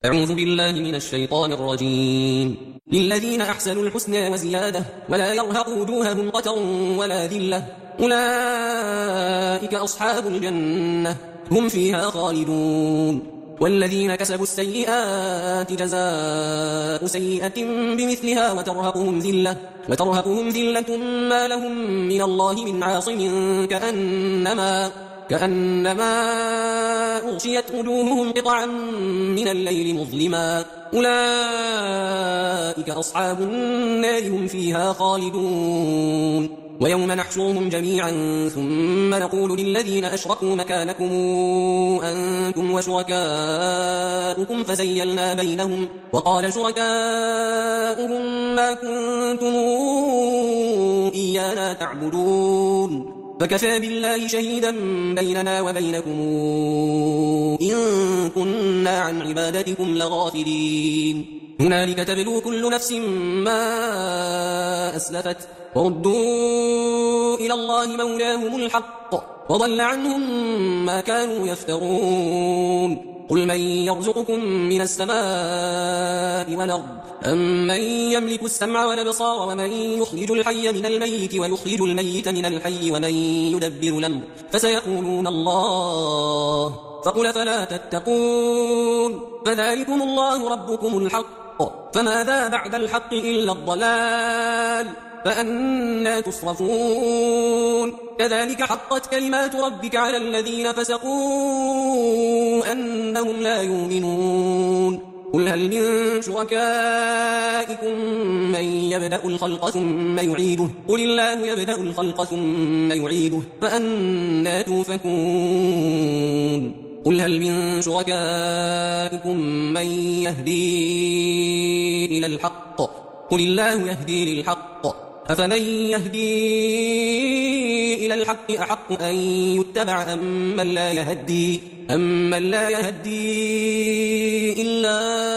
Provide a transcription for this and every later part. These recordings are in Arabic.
أعوذ بالله من الشيطان الرجيم. للذين أحسنوا الحسنى وزيادة ولا يرهق وجوههم قتر ولا ذلة أولئك أصحاب الجنة هم فيها خالدون. والذين كسبوا السيئات جزاء سيئة بمثلها وترهقهم ذلة ما لهم من الله من عاصم كأنما أغشيت وجوههم قطعا من الليل مظلما أولئك أصحاب النار هم فيها خالدون. ويوم نحشرهم جميعا ثم نقول للذين أشركوا مكانكم أنتم وشركاؤكم فزيلنا بينهم وقال شركاؤهم ما كنتم إيانا تعبدون فكفى بالله شهيدا بيننا وبينكم إن كنا عن عبادتكم لغافلين. هنالك تبلو كل نفس ما أسلفت وردوا إلى الله مولاهم الحق وضل عنهم ما كانوا يفترون. قل من يرزقكم من السماء والأرض أمن يملك السمع والأبصار ومن يخرج الحي من الميت ويخرج الميت من الحي ومن يدبر الأمر فسيقولون الله فقل فلا تتقون فذلكم الله ربكم الحق فماذا بعد الحق إلا الضلال فأنى تصرفون. كذلك حقت كلمات ربك على الذين فسقوا أنهم لا يؤمنون. قل هل من شركائكم من يبدأ الخلق ثم يعيده قل الله يبدأ الخلق ثم يعيده فأنى توفكون. قل هل من شركائكم من يهدي إلى الحق قل الله يهدي للحق أفمن يهدي إلى الحق أحق أن يتبع أمن لا يهدي إلا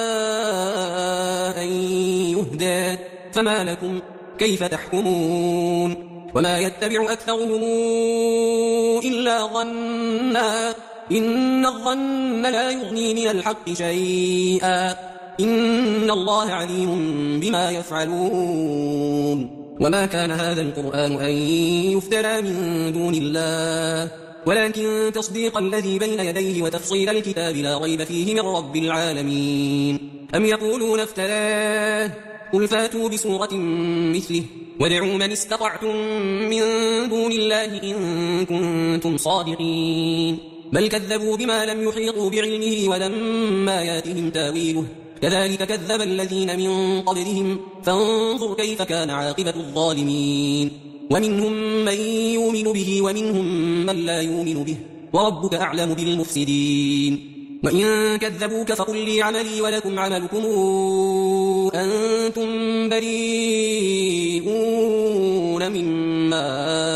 أن يهدى فما لكم كيف تحكمون. وما يتبع أكثرهم إلا ظنا إن الظن لا يغني من الحق شيئا إن الله عليم بما يفعلون. وما كان هذا القرآن أن يفترى من دون الله ولكن تصديق الذي بين يديه وتفصيل الكتاب لا ريب فيه من رب العالمين. أم يقولون افتراه قل فاتوا بسورة مثله وادعوا من استطعتم من دون الله إن كنتم صادقين بل كذبوا بما لم يحيطوا بعلمه ولما ياتهم تاويله كذلك كذب الذين من قبلهم فانظر كيف كان عاقبة الظالمين. ومنهم من يؤمن به ومنهم من لا يؤمن به وربك أعلم بالمفسدين. وإن كذبوك فقل لي عملي ولكم عملكم أنتم بريئون مما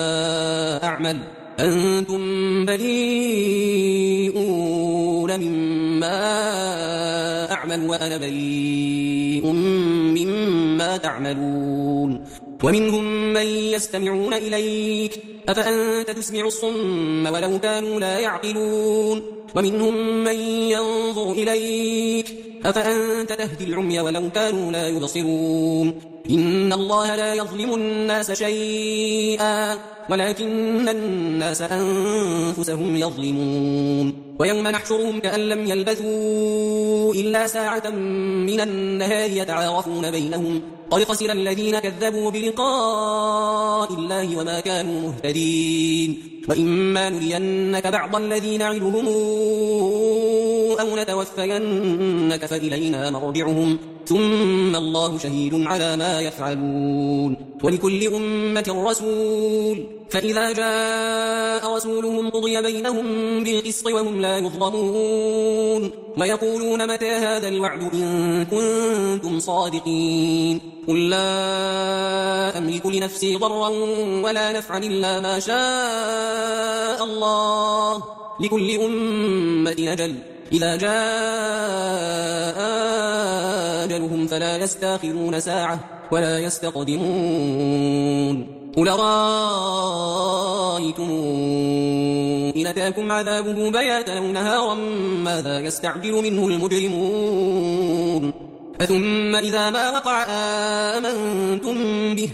أعمل وأنا بريء مما تعملون. ومنهم من يستمعون إليك أفأنت تسمع الصم ولو كانوا لا يعقلون. ومنهم من ينظر إليك أفأنت تهدي العمي ولو كانوا لا يبصرون. إن الله لا يظلم الناس شيئا ولكن الناس أنفسهم يظلمون. ويوم نحشرهم كأن لم يلبثوا إلا ساعة من النهار يتعارفون بينهم قد خسر الذين كذبوا بلقاء الله وما كانوا مهتدين. وإما نرينك بعض الذين نعدهم أو نتوفينك فإلينا مرجعهم ثم الله شهيد على ما يفعلون. ولكل أمة رسول فإذا جاء رسولهم قضي بينهم بالقسط وهم لا يظلمون. ويقولون متى هذا الوعد إن كنتم صادقين قل لا أملك لنفسي ضرا ولا نفعا إلا ما شاء الله لكل أمة أجل إذا جاء أجلهم فلا يستأخرون ساعة ولا يستقدمون. قل رأيتم إن أتاكم عذابه بياتا أو نهارا ماذا يستعجل منه المجرمون ثم إذا ما وقع آمنتم به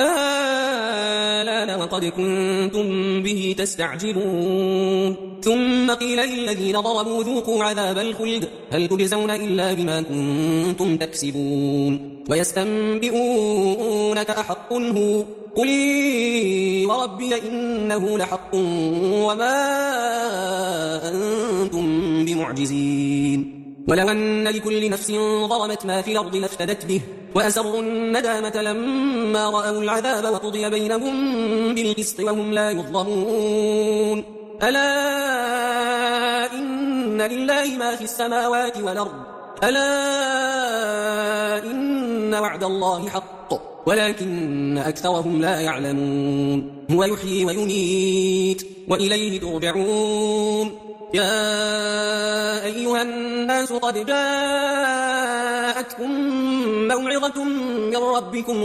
آلان وقد كنتم به تستعجلون ثم قيل للذين ضربوا ذوقوا عذاب الخلد هل تجزون إلا بما كنتم تكسبون ويستنبئونك أحق هو قل وربي إنه لحق وما أنتم بمعجزين ولو أن لكل نفس ظلمت ما في الأرض لافتدت به وأسروا الندامة لما رأوا العذاب وقضي بينهم بالقسط وهم لا يظلمون ألا إن لله ما في السماوات والأرض ألا إن وعد الله حق ولكن أكثرهم لا يعلمون هو يحيي ويميت وإليه ترجعون يا أيها الناس قد جاءتكم موعظة من ربكم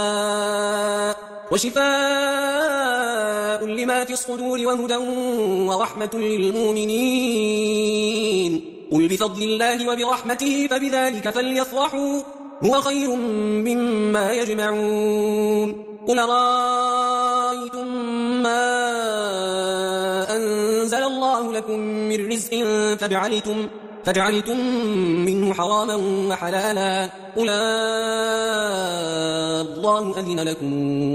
وشفاء لما في الصدور وهدى ورحمة للمؤمنين قل بفضل الله وبرحمته فبذلك فليفرحوا هو خير مما يجمعون قل رأيتم ما أنزل الله لكم من رزق فجعلتم منه حراما وحلالا قل الله أذن لكم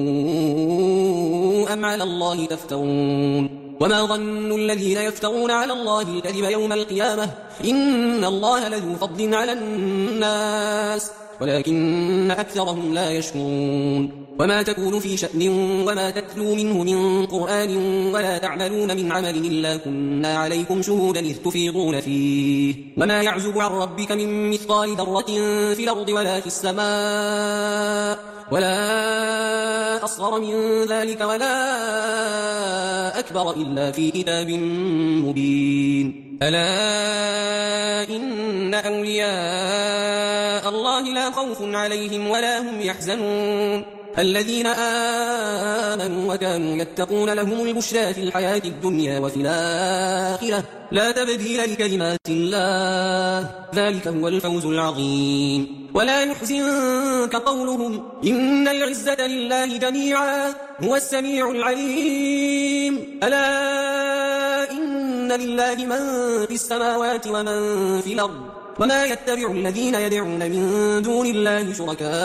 أم على الله تفترون وما ظن الذين يفترون على الله الكذب يوم القيامة إن الله لذو فضل على الناس ولكن أكثرهم لا يشكرون وما تكون في شأن وما تتلو منه من قرآن ولا تعملون من عمل إلا كنا عليكم شهودا إذ تفيضون فيه وما يعزب عن ربك من مثقال ذرة في الأرض ولا في السماء ولا أصغر من ذلك ولا أكبر إلا في كتاب مبين ألا إن أولياء الله لا خوف عليهم ولا هم يحزنون الذين آمنوا وكانوا يتقون لهم البشرى في الحياة الدنيا وفي الآخرة لا تبديل لكلمات الله ذلك هو الفوز العظيم ولا يحزنك قولهم إن العزة لله جميعا هو السميع العليم ألا إن لله من في السماوات ومن في الأرض وما يتبع الذين يدعون من دون الله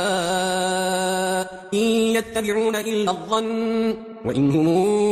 شركاء إن يتبعون إلا الظن وإن هم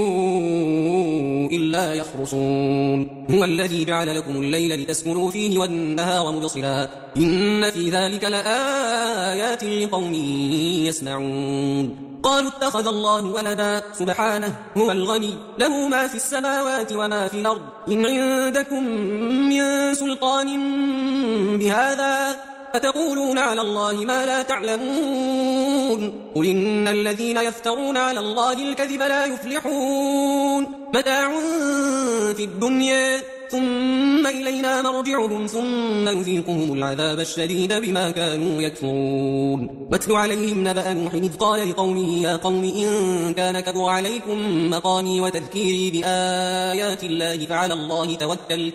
إلا يخرصون هو الذي جعل لكم الليل لتسكنوا فيه والنهار مبصرا إن في ذلك لآيات لقوم يسمعون قالوا اتخذ الله ولدا سبحانه هو الغني له ما في السماوات وما في الأرض إن عندكم من سلطان بهذا أتقولون على الله ما لا تعلمون قل إن الذين يفترون على الله الكذب لا يفلحون متاع في الدنيا ثم إلينا مرجعهم ثم نذيقهم العذاب الشديد بما كانوا يكفرون واتل عليهم نبأ نوح إذ قال لقومه يا قوم إن كان كبر عليكم مقامي وتذكيري بآيات الله فعلى الله توكلت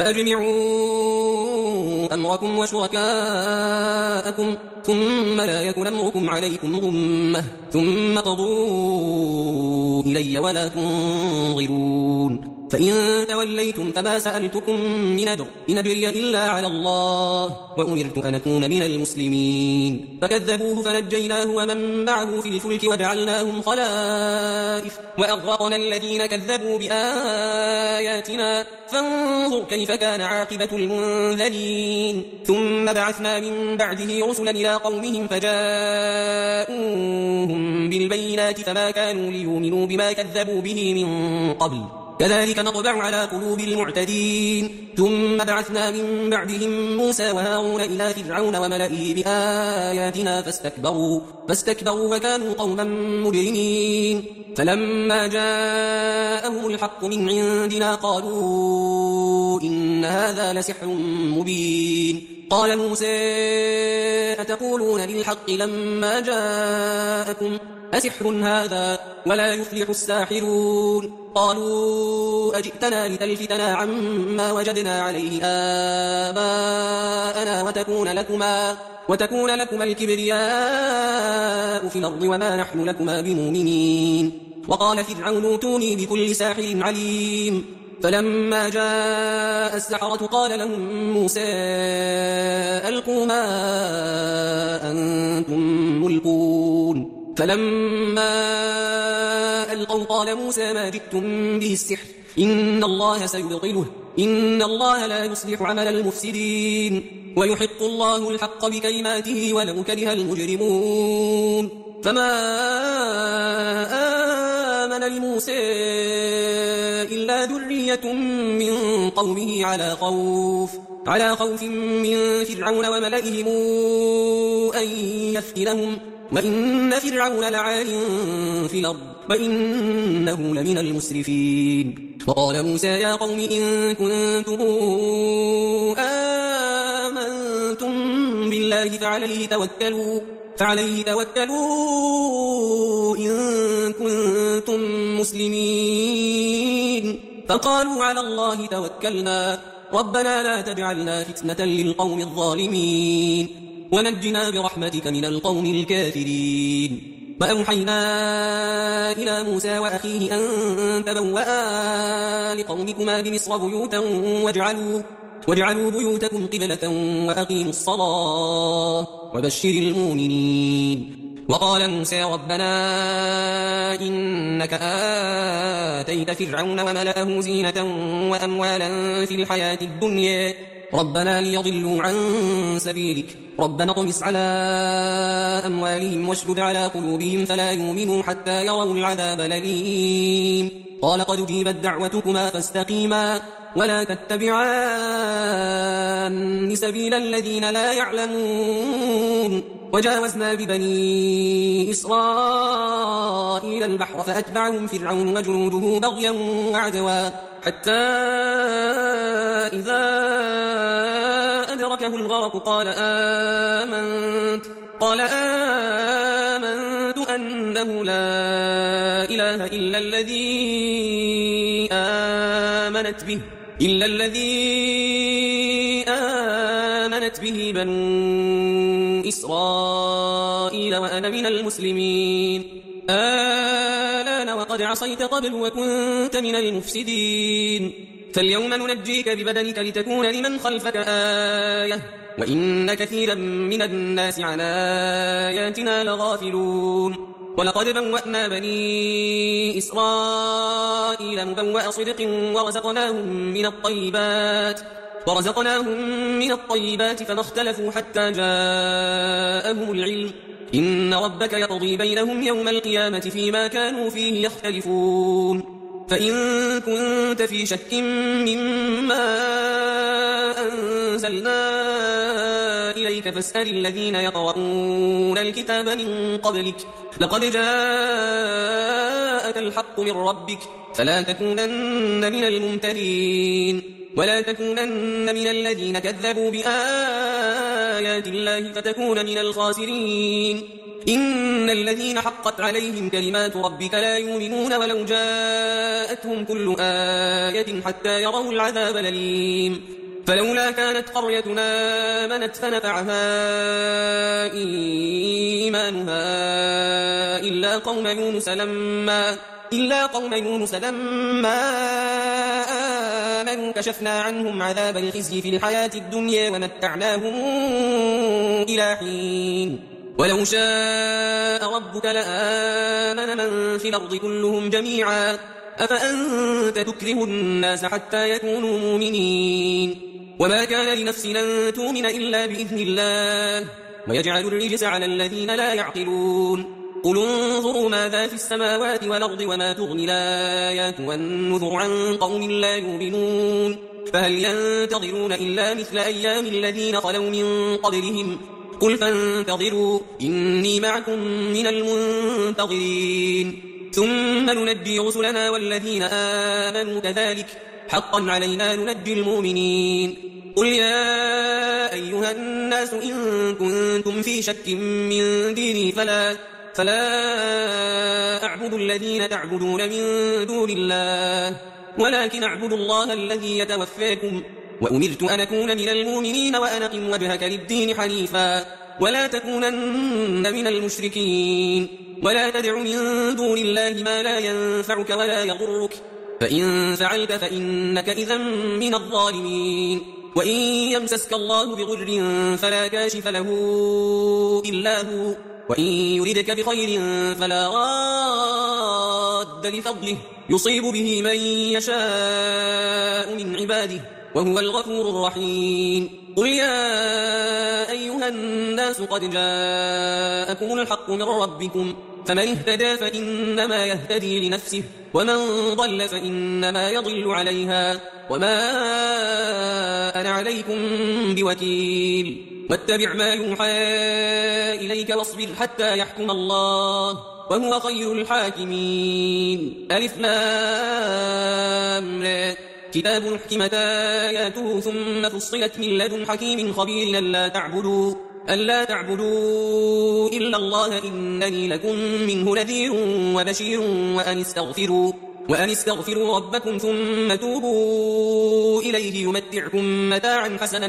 فأجمعوا أمركم وشركاءكم ثم لا يكن أمركم عليكم غمة ثم قضوا إلي ولا تنظرون فإن توليتم فما سألتكم من أجر إن أجري إلا على الله وأمرت أن أكون من المسلمين فكذبوه فنجيناه ومن معه في الفلك وجعلناهم خلائف وأغرقنا الذين كذبوا بآياتنا فانظر كيف كان عاقبة المنذرين ثم بعثنا من بعده رسلا إلى قومهم فجاءوهم بالبينات فما كانوا ليؤمنوا بما كذبوا به من قبل كذلك نطبع على قلوب المعتدين ثم بعثنا من بعدهم موسى وهارون إلى فرعون وملئه بآياتنا فاستكبروا وكانوا قوما مجرمين فلما جاءهم الحق من عندنا قالوا إن هذا لسحر مبين قال موسى أتقولون للحق لما جاءكم أسحر هذا ولا يفلح الساحرون قالوا أجئتنا لتلفتنا عما وجدنا عليه آباءنا وتكون لكما الكبرياء في الأرض وما نحن لكما بمؤمنين وقال فرعون ائتوني بكل ساحر عليم فلما جاء السحرة قال لهم موسى ألقوا ما أنتم ملقون فلما ألقوا قال موسى ما جئتم به السحر إن الله سيبطله إن الله لا يصلح عمل المفسدين ويحق الله الحق بكلماته ولو كره المجرمون فما آمن لموسى إلا ذرية من قومه على خوف من فرعون وملئهم أن يفتنهم وإن فرعون لعال في الأرض وإنه لمن المسرفين وقال موسى يا قوم إن كنتم آمنتم بالله فعليه توكلوا إن كنتم مسلمين فقالوا على الله توكلنا ربنا لا تجعلنا فتنة للقوم الظالمين ونجنا برحمتك من القوم الكافرين وأوحينا إلى موسى وأخيه أن تبوأ لقومكما بمصر بيوتا واجعلوا بيوتكم قبلة وأقيموا الصلاة وبشر المؤمنين وقال موسى ربنا إنك آتيت فرعون وملأه زينة وأموالا في الحياة الدنيا ربنا ليضلوا عن سبيلك ربنا اطمس على أموالهم واشدد على قلوبهم فلا يؤمنوا حتى يروا العذاب الأليم قال قد أجيبت دعوتكما فاستقيما ولا تتبعان سبيل الذين لا يعلمون وجاوزنا ببني إسرائيل البحر فأتبعهم فرعون وجنوده بغيا وعدوا حتى إذا أدركه الغرق قال آمنت أنه لا إله إلا الذي آمنت به بنو إسرائيل وأنا من المسلمين الآن وقد عصيت قبل وكنت من المفسدين فاليوم ننجيك ببدنك لتكون لمن خلفك آية وإن كثيرا من الناس عن آياتنا لغافلون ولقد بوأنا بني إسرائيل مبوأ صدق ورزقناهم من الطيبات فما اختلفوا حتى جاءهم العلم إن ربك يقضي بينهم يوم القيامة فيما كانوا فيه يختلفون فإن كنت في شك مما أنزلنا إليك فاسأل الذين يقرؤون الكتاب من قبلك لقد جاءك الحق من ربك فلا تكونن من الممترين ولا تكونن من الذين كذبوا بآيات الله فتكون من الخاسرين إن الذين حقت عليهم كلمات ربك لا يؤمنون ولو جاءتهم كل آية حتى يروا العذاب الأليم فلولا كانت قريتنا آمنت فنفعها إيمانها إلا قوم يونس لما آمنوا كشفنا عنهم عذاب الخزي في الحياة الدنيا ومتعناهم إلى حين ولو شاء ربك لآمن من في الأرض كلهم جميعا أفأنت تكره الناس حتى يكونوا مؤمنين وما كان لنفس أن تؤمن إلا بإذن الله ويجعل الرجس على الذين لا يعقلون قل انظروا ماذا في السماوات والأرض وما تغني الآيات والنذر عن قوم لا يؤمنون فهل ينتظرون إلا مثل أيام الذين خلوا من قبلهم قل فانتظروا إني معكم من المنتظرين ثم ننجي رسلنا والذين آمنوا كذلك حقا علينا ننجي المؤمنين قل يا أيها الناس إن كنتم في شك من ديني فلا أعبد الذين تعبدون من دون الله ولكن أعبد الله الذي يتوفاكم وأمرت أن أكون من المؤمنين وأن أقم وجهك للدين حنيفا ولا تكونن من المشركين ولا تدع من دون الله ما لا ينفعك ولا يضرك فإن فعلت فإنك إذا من الظالمين وإن يمسسك الله بضر فلا كاشف له إلا هو وإن يردك بخير فلا راد لفضله يصيب به من يشاء من عباده وهو الغفور الرحيم قل يا أيها الناس قد جاءكم الحق من ربكم فمن اهتدى فإنما يهتدي لنفسه ومن ضل فإنما يضل عليها وما أنا عليكم بوكيل واتبع ما يوحى إليك واصبر حتى يحكم الله وهو خير الحاكمين ألف لام را كتاب حكمت آياته ثم فصلت من لدن حكيم خبير ألا تعبدوا إلا الله إنني لكم منه نذير وبشير وأن استغفروا ربكم ثم توبوا إليه يمتعكم متاعا حسنا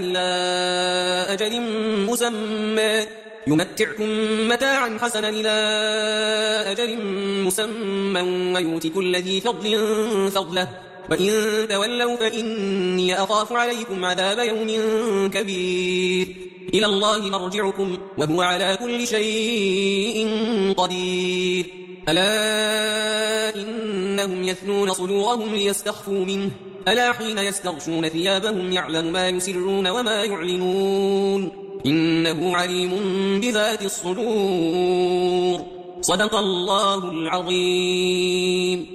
إلى أجل مسمى ويؤت كل ذي فضل فضله وإن تولوا فإني أخاف عليكم عذاب يوم كبير إلى الله مرجعكم وهو على كل شيء قدير ألا إنهم يثنون صدورهم ليستخفوا منه ألا حين يستغشون ثيابهم يعلم ما يسرون وما يعلنون إنه عليم بذات الصدور صدق الله العظيم.